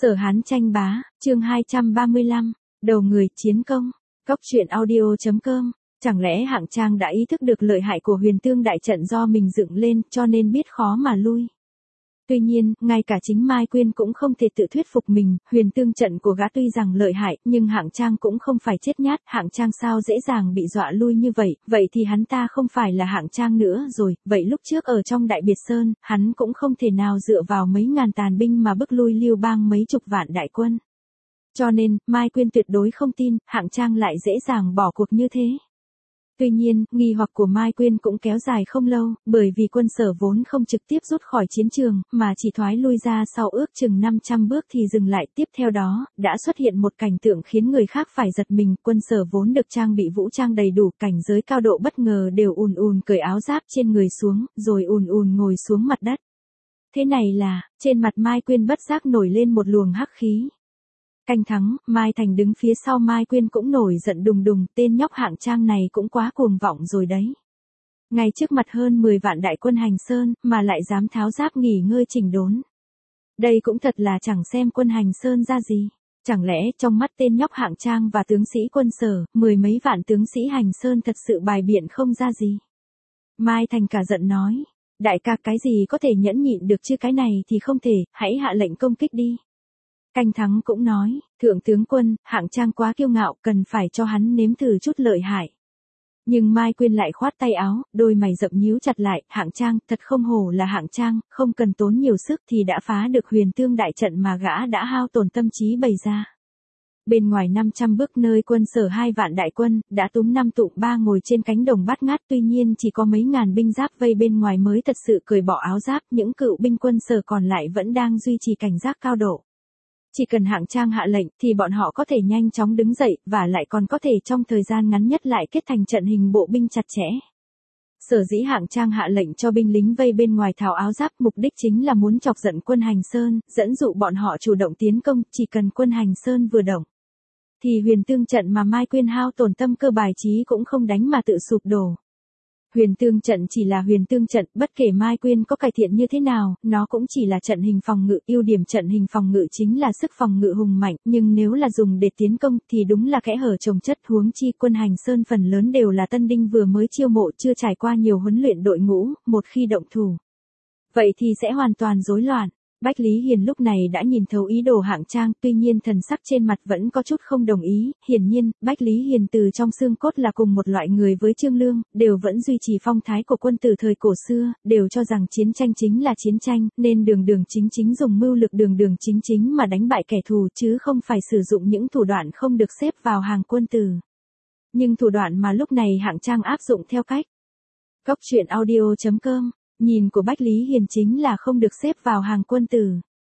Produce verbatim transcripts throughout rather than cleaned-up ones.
Sở Hán tranh bá, chương hai trăm ba mươi lăm, đầu người chiến công, Cóc truyện audio chấm com. Chẳng lẽ Hạng Trang đã ý thức được lợi hại của Huyền Tương đại trận do mình dựng lên cho nên biết khó mà lui. Tuy nhiên, ngay cả chính Mai Quyên cũng không thể tự thuyết phục mình, Huyền Tương trận của gã tuy rằng lợi hại, nhưng Hạng Trang cũng không phải chết nhát, Hạng Trang sao dễ dàng bị dọa lui như vậy, vậy thì hắn ta không phải là Hạng Trang nữa rồi, vậy lúc trước ở trong Đại Biệt Sơn, hắn cũng không thể nào dựa vào mấy ngàn tàn binh mà bức lui Lưu Bang mấy chục vạn đại quân. Cho nên, Mai Quyên tuyệt đối không tin, Hạng Trang lại dễ dàng bỏ cuộc như thế. Tuy nhiên, nghi hoặc của Mai Quyên cũng kéo dài không lâu, bởi vì quân Sở vốn không trực tiếp rút khỏi chiến trường, mà chỉ thoái lui ra sau ước chừng năm trăm bước thì dừng lại. Tiếp theo đó, đã xuất hiện một cảnh tượng khiến người khác phải giật mình, quân Sở vốn được trang bị vũ trang đầy đủ, cảnh giới cao độ bất ngờ đều ùn ùn cởi áo giáp trên người xuống, rồi ùn ùn ngồi xuống mặt đất. Thế này là, trên mặt Mai Quyên bất giác nổi lên một luồng hắc khí. Canh thắng, Mai Thành đứng phía sau Mai Quyên cũng nổi giận đùng đùng, tên nhóc Hạng Trang này cũng quá cuồng vọng rồi đấy. Ngay trước mặt hơn mười vạn đại quân Hành Sơn, mà lại dám tháo giáp nghỉ ngơi chỉnh đốn. Đây cũng thật là chẳng xem quân Hành Sơn ra gì. Chẳng lẽ trong mắt tên nhóc Hạng Trang và tướng sĩ quân Sở, mười mấy vạn tướng sĩ Hành Sơn thật sự bài biện không ra gì. Mai Thành cả giận nói, đại ca cái gì có thể nhẫn nhịn được chứ, cái này thì không thể, hãy hạ lệnh công kích đi. Canh thắng cũng nói, thượng tướng quân, Hạng Trang quá kiêu ngạo, cần phải cho hắn nếm thử chút lợi hại. Nhưng Mai Quyên lại khoát tay áo, đôi mày rậm nhíu chặt lại, Hạng Trang, thật không hổ là Hạng Trang, không cần tốn nhiều sức thì đã phá được Huyền Tương đại trận mà gã đã hao tổn tâm trí bày ra. Bên ngoài năm trăm bước nơi quân Sở hai vạn đại quân, đã túm năm tụng ba ngồi trên cánh đồng bát ngát, tuy nhiên chỉ có mấy ngàn binh giáp vây bên ngoài mới thật sự cởi bỏ áo giáp, những cựu binh quân Sở còn lại vẫn đang duy trì cảnh giác cao độ. Chỉ cần Hạng Trang hạ lệnh thì bọn họ có thể nhanh chóng đứng dậy, và lại còn có thể trong thời gian ngắn nhất lại kết thành trận hình bộ binh chặt chẽ. Sở dĩ Hạng Trang hạ lệnh cho binh lính vây bên ngoài tháo áo giáp, mục đích chính là muốn chọc giận quân Hành Sơn, dẫn dụ bọn họ chủ động tiến công, chỉ cần quân Hành Sơn vừa động. Thì Huyền Tương trận mà Mai Quyên hao tổn tâm cơ bài trí cũng không đánh mà tự sụp đổ. Huyền Tương trận chỉ là Huyền Tương trận, bất kể Mai Quyên có cải thiện như thế nào, nó cũng chỉ là trận hình phòng ngự, ưu điểm trận hình phòng ngự chính là sức phòng ngự hùng mạnh, nhưng nếu là dùng để tiến công thì đúng là kẽ hở chồng chất, huống chi quân Hành Sơn phần lớn đều là tân binh vừa mới chiêu mộ chưa trải qua nhiều huấn luyện đội ngũ, một khi động thủ. Vậy thì sẽ hoàn toàn rối loạn. Bách Lý Hiền lúc này đã nhìn thấu ý đồ Hạng Trang, tuy nhiên thần sắc trên mặt vẫn có chút không đồng ý, hiển nhiên, Bách Lý Hiền từ trong xương cốt là cùng một loại người với Trương Lương, đều vẫn duy trì phong thái của quân tử thời cổ xưa, đều cho rằng chiến tranh chính là chiến tranh, nên đường đường chính chính dùng mưu lực đường đường chính chính mà đánh bại kẻ thù chứ không phải sử dụng những thủ đoạn không được xếp vào hàng quân tử. Nhưng thủ đoạn mà lúc này Hạng Trang áp dụng theo cách Cóc truyện audio chấm com. Nhìn của Bách Lý Hiền chính là không được xếp vào hàng quân tử.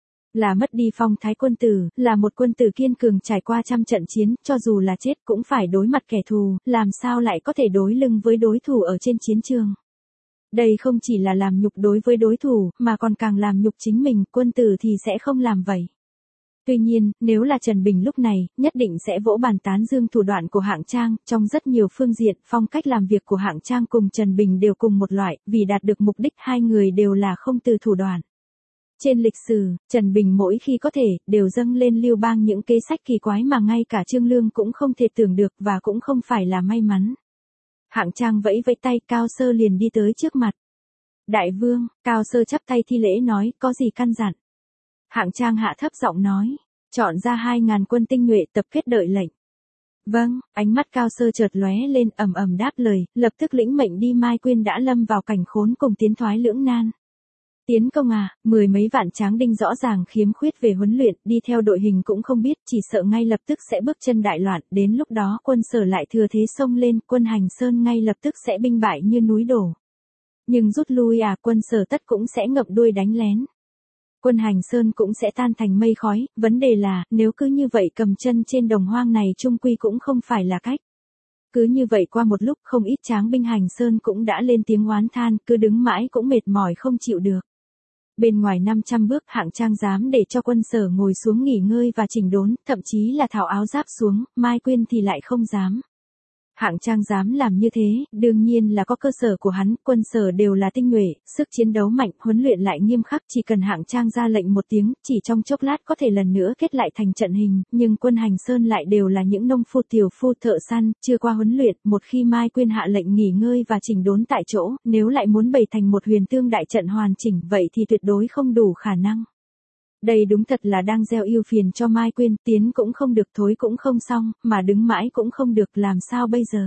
Là mất đi phong thái quân tử, là một quân tử kiên cường trải qua trăm trận chiến, cho dù là chết cũng phải đối mặt kẻ thù, làm sao lại có thể đối lưng với đối thủ ở trên chiến trường. Đây không chỉ là làm nhục đối với đối thủ, mà còn càng làm nhục chính mình, quân tử thì sẽ không làm vậy. Tuy nhiên, nếu là Trần Bình lúc này, nhất định sẽ vỗ bàn tán dương thủ đoạn của Hạng Trang, trong rất nhiều phương diện, phong cách làm việc của Hạng Trang cùng Trần Bình đều cùng một loại, vì đạt được mục đích hai người đều là không từ thủ đoạn. Trên lịch sử, Trần Bình mỗi khi có thể, đều dâng lên Lưu Bang những kế sách kỳ quái mà ngay cả Trương Lương cũng không thể tưởng được và cũng không phải là may mắn. Hạng Trang vẫy vẫy tay, Cao Sơ liền đi tới trước mặt. Đại vương, Cao Sơ chắp tay thi lễ nói, có gì căn dặn? Hạng Trang hạ thấp giọng nói, chọn ra hai ngàn quân tinh nhuệ tập kết đợi lệnh. Vâng, ánh mắt Cao Sơ chợt lóe lên, ầm ầm đáp lời, lập tức lĩnh mệnh đi. Mai Quyên đã lâm vào cảnh khốn cùng tiến thoái lưỡng nan. Tiến công à, mười mấy vạn tráng đinh rõ ràng khiếm khuyết về huấn luyện, đi theo đội hình cũng không biết, chỉ sợ ngay lập tức sẽ bước chân đại loạn, đến lúc đó quân Sở lại thừa thế xông lên, quân Hành Sơn ngay lập tức sẽ binh bại như núi đổ. Nhưng rút lui à, quân Sở tất cũng sẽ ngậm đuôi đánh lén. Quân Hành Sơn cũng sẽ tan thành mây khói, vấn đề là, nếu cứ như vậy cầm chân trên đồng hoang này chung quy cũng không phải là cách. Cứ như vậy qua một lúc không ít tráng binh Hành Sơn cũng đã lên tiếng oán than, cứ đứng mãi cũng mệt mỏi không chịu được. Bên ngoài năm trăm bước Hạng Trang dám để cho quân Sở ngồi xuống nghỉ ngơi và chỉnh đốn, thậm chí là tháo áo giáp xuống, Mai Quyên thì lại không dám. Hạng Trang dám làm như thế, đương nhiên là có cơ sở của hắn, quân sở đều là tinh nhuệ, sức chiến đấu mạnh, huấn luyện lại nghiêm khắc, chỉ cần Hạng Trang ra lệnh một tiếng, chỉ trong chốc lát có thể lần nữa kết lại thành trận hình, nhưng quân Hành Sơn lại đều là những nông phu tiểu phu thợ săn, chưa qua huấn luyện, một khi Mai Quyên hạ lệnh nghỉ ngơi và chỉnh đốn tại chỗ, nếu lại muốn bày thành một huyền tương đại trận hoàn chỉnh, vậy thì tuyệt đối không đủ khả năng. Đây đúng thật là đang gieo ưu phiền cho Mai Quyên, tiến cũng không được, thối cũng không xong, mà đứng mãi cũng không được, làm sao bây giờ?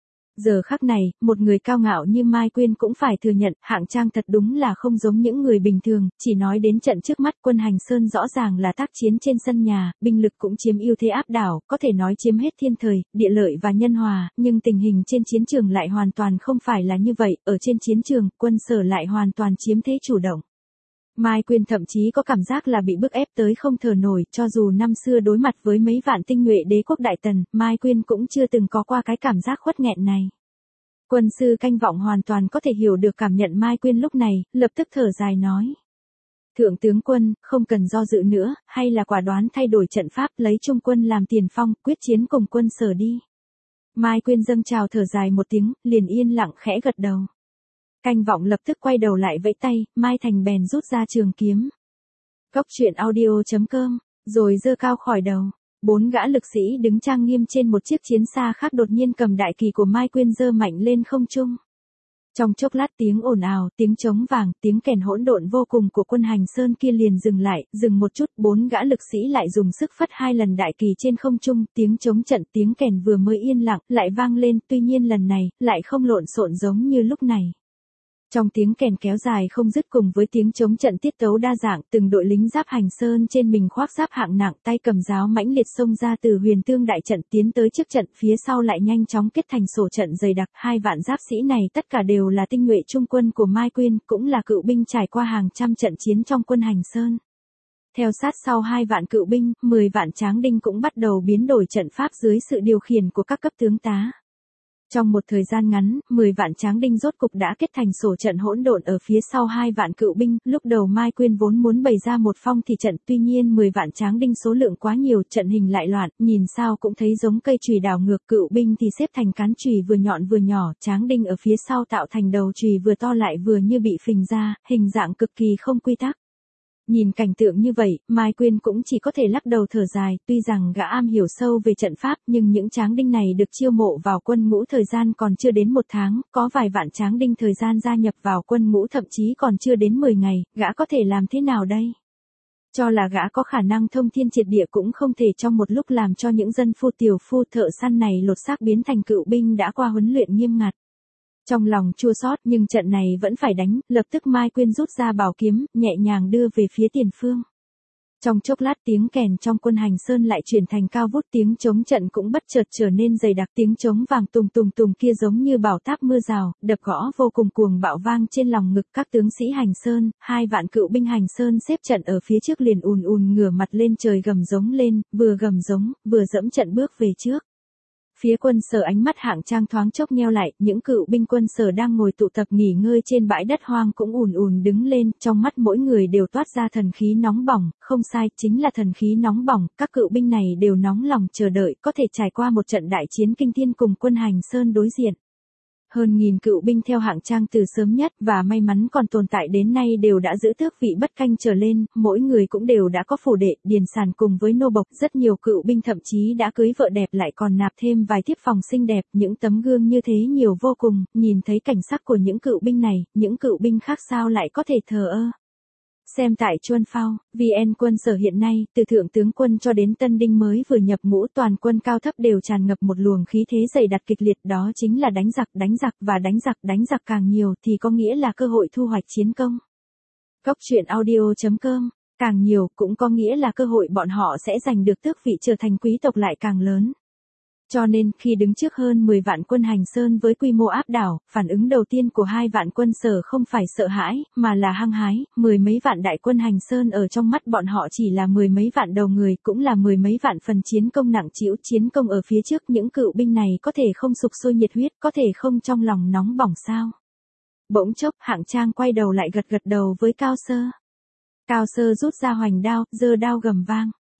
Giờ khắc này, một người cao ngạo như Mai Quyên cũng phải thừa nhận, Hạng Trang thật đúng là không giống những người bình thường, chỉ nói đến trận trước mắt, quân Hành Sơn rõ ràng là tác chiến trên sân nhà, binh lực cũng chiếm ưu thế áp đảo, có thể nói chiếm hết thiên thời, địa lợi và nhân hòa, nhưng tình hình trên chiến trường lại hoàn toàn không phải là như vậy, ở trên chiến trường, quân sở lại hoàn toàn chiếm thế chủ động. Mai Quyên thậm chí có cảm giác là bị bức ép tới không thở nổi, cho dù năm xưa đối mặt với mấy vạn tinh nhuệ đế quốc Đại Tần, Mai Quyên cũng chưa từng có qua cái cảm giác khuất nghẹn này. Quân sư Canh Vọng hoàn toàn có thể hiểu được cảm nhận Mai Quyên lúc này, lập tức thở dài nói. Thượng tướng quân, không cần do dự nữa, hay là quả đoán thay đổi trận pháp, lấy trung quân làm tiền phong, quyết chiến cùng quân sở đi. Mai Quyên dâng trào thở dài một tiếng, liền yên lặng khẽ gật đầu. Canh Vọng lập tức quay đầu lại vẫy tay, Mai Thành bèn rút ra trường kiếm. Cốc truyện audio chấm com, rồi giơ cao khỏi đầu. Bốn gã lực sĩ đứng trang nghiêm trên một chiếc chiến xa khác đột nhiên cầm đại kỳ của Mai Quyên giơ mạnh lên không trung. Trong chốc lát tiếng ồn ào, tiếng trống vàng, tiếng kèn hỗn độn vô cùng của quân Hành Sơn kia liền dừng lại, dừng một chút, bốn gã lực sĩ lại dùng sức phất hai lần đại kỳ trên không trung, tiếng trống trận, tiếng kèn vừa mới yên lặng, lại vang lên, tuy nhiên lần này, lại không lộn xộn giống như lúc này. Trong tiếng kèn kéo dài không dứt cùng với tiếng chống trận tiết tấu đa dạng, từng đội lính giáp Hành Sơn trên mình khoác giáp hạng nặng, tay cầm giáo mãnh liệt xông ra từ huyền tương đại trận tiến tới trước trận, phía sau lại nhanh chóng kết thành sổ trận dày đặc, hai vạn giáp sĩ này tất cả đều là tinh nhuệ trung quân của Mai Quyên, cũng là cựu binh trải qua hàng trăm trận chiến trong quân Hành Sơn. Theo sát sau hai vạn cựu binh, mười vạn tráng đinh cũng bắt đầu biến đổi trận pháp dưới sự điều khiển của các cấp tướng tá. Trong một thời gian ngắn, mười vạn tráng đinh rốt cục đã kết thành sổ trận hỗn độn ở phía sau hai vạn cựu binh, lúc đầu Mai Quyên vốn muốn bày ra một phong thì trận, tuy nhiên mười vạn tráng đinh số lượng quá nhiều, trận hình lại loạn, nhìn sao cũng thấy giống cây chùy đảo ngược, cựu binh thì xếp thành cán chùy vừa nhọn vừa nhỏ, tráng đinh ở phía sau tạo thành đầu chùy vừa to lại vừa như bị phình ra, hình dạng cực kỳ không quy tắc. Nhìn cảnh tượng như vậy, Mai Quyên cũng chỉ có thể lắc đầu thở dài, tuy rằng gã am hiểu sâu về trận pháp, nhưng những tráng đinh này được chiêu mộ vào quân ngũ thời gian còn chưa đến một tháng, có vài vạn tráng đinh thời gian gia nhập vào quân ngũ thậm chí còn chưa đến mười ngày, gã có thể làm thế nào đây? Cho là gã có khả năng thông thiên triệt địa cũng không thể trong một lúc làm cho những dân phu tiểu phu thợ săn này lột xác biến thành cựu binh đã qua huấn luyện nghiêm ngặt. Trong lòng chua xót nhưng trận này vẫn phải đánh, lập tức Mai Quyên rút ra bảo kiếm, nhẹ nhàng đưa về phía tiền phương. Trong chốc lát tiếng kèn trong quân Hành Sơn lại chuyển thành cao vút, tiếng trống trận cũng bất chợt trở nên dày đặc, tiếng trống vàng tùng tùng tùng kia giống như bảo táp mưa rào, đập gõ vô cùng cuồng bạo vang trên lòng ngực các tướng sĩ Hành Sơn, hai vạn cựu binh Hành Sơn xếp trận ở phía trước liền ùn ùn ngửa mặt lên trời gầm giống lên, vừa gầm giống, vừa dẫm trận bước về trước. Phía quân sở ánh mắt Hạng Trang thoáng chốc nheo lại, những cựu binh quân sở đang ngồi tụ tập nghỉ ngơi trên bãi đất hoang cũng ùn ùn đứng lên, trong mắt mỗi người đều toát ra thần khí nóng bỏng, không sai, chính là thần khí nóng bỏng, các cựu binh này đều nóng lòng chờ đợi, có thể trải qua một trận đại chiến kinh thiên cùng quân Hành Sơn đối diện. Hơn nghìn cựu binh theo Hạng Trang từ sớm nhất và may mắn còn tồn tại đến nay đều đã giữ tước vị bất canh trở lên, mỗi người cũng đều đã có phủ đệ, điền sản cùng với nô bộc, rất nhiều cựu binh thậm chí đã cưới vợ đẹp lại còn nạp thêm vài thiếp phòng xinh đẹp, những tấm gương như thế nhiều vô cùng, nhìn thấy cảnh sắc của những cựu binh này, những cựu binh khác sao lại có thể thờ ơ. Xem tại Chuân Phao, vê en quân sở hiện nay, từ thượng tướng quân cho đến tân đinh mới vừa nhập ngũ toàn quân cao thấp đều tràn ngập một luồng khí thế dày đặc kịch liệt, đó chính là đánh giặc, đánh giặc và đánh giặc, đánh giặc càng nhiều thì có nghĩa là cơ hội thu hoạch chiến công. Cốc truyện audio chấm com, càng nhiều cũng có nghĩa là cơ hội bọn họ sẽ giành được tước vị trở thành quý tộc lại càng lớn. Cho nên, khi đứng trước hơn mười vạn quân Hành Sơn với quy mô áp đảo, phản ứng đầu tiên của hai vạn quân sở không phải sợ hãi, mà là hăng hái, mười mấy vạn đại quân Hành Sơn ở trong mắt bọn họ chỉ là mười mấy vạn đầu người, cũng là mười mấy vạn phần chiến công nặng trĩu, chiến công ở phía trước, những cựu binh này có thể không sục sôi nhiệt huyết, có thể không trong lòng nóng bỏng sao. Bỗng chốc, Hạng Trang quay đầu lại gật gật đầu với Cao Sơ. Cao Sơ rút ra hoành đao, giơ đao gầm vang.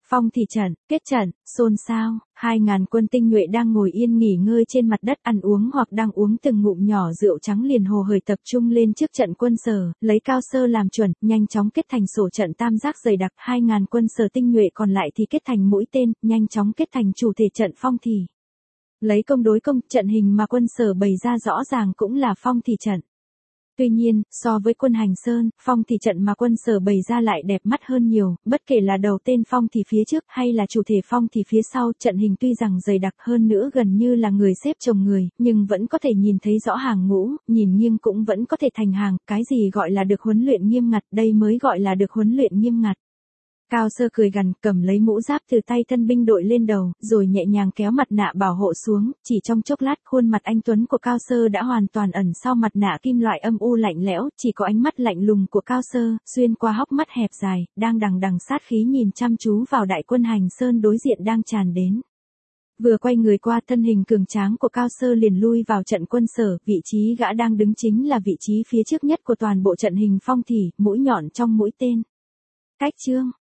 Phong thì trận, kết trận, xôn xao, hai ngàn quân tinh nhuệ đang ngồi yên nghỉ ngơi trên mặt đất ăn uống hoặc đang uống từng ngụm nhỏ rượu trắng liền hồ hởi tập trung lên trước trận quân Sở, lấy Cao Sơ làm chuẩn, nhanh chóng kết thành sổ trận tam giác dày đặc, hai ngàn quân Sở tinh nhuệ còn lại thì kết thành mũi tên, nhanh chóng kết thành chủ thể trận phong thì. Lấy công đối công, trận hình mà quân Sở bày ra rõ ràng cũng là phong thì trận. Tuy nhiên, so với quân Hành Sơn, phong thì trận mà quân Sở bày ra lại đẹp mắt hơn nhiều, bất kể là đầu tên phong thì phía trước hay là chủ thể phong thì phía sau, trận hình tuy rằng dày đặc hơn nữa gần như là người xếp chồng người, nhưng vẫn có thể nhìn thấy rõ hàng ngũ, nhìn nghiêng cũng vẫn có thể thành hàng, cái gì gọi là được huấn luyện nghiêm ngặt, đây mới gọi là được huấn luyện nghiêm ngặt. Cao Sơ cười gằn, cầm lấy mũ giáp từ tay thân binh đội lên đầu, rồi nhẹ nhàng kéo mặt nạ bảo hộ xuống, chỉ trong chốc lát khuôn mặt anh tuấn của Cao Sơ đã hoàn toàn ẩn sau mặt nạ kim loại âm u lạnh lẽo, chỉ có ánh mắt lạnh lùng của Cao Sơ, xuyên qua hốc mắt hẹp dài, đang đằng đằng sát khí nhìn chăm chú vào đại quân Hành Sơn đối diện đang tràn đến. Vừa quay người qua, thân hình cường tráng của Cao Sơ liền lui vào trận quân Sở, vị trí gã đang đứng chính là vị trí phía trước nhất của toàn bộ trận hình phong thỉ, mũi nhọn trong mũi tên. Cách chương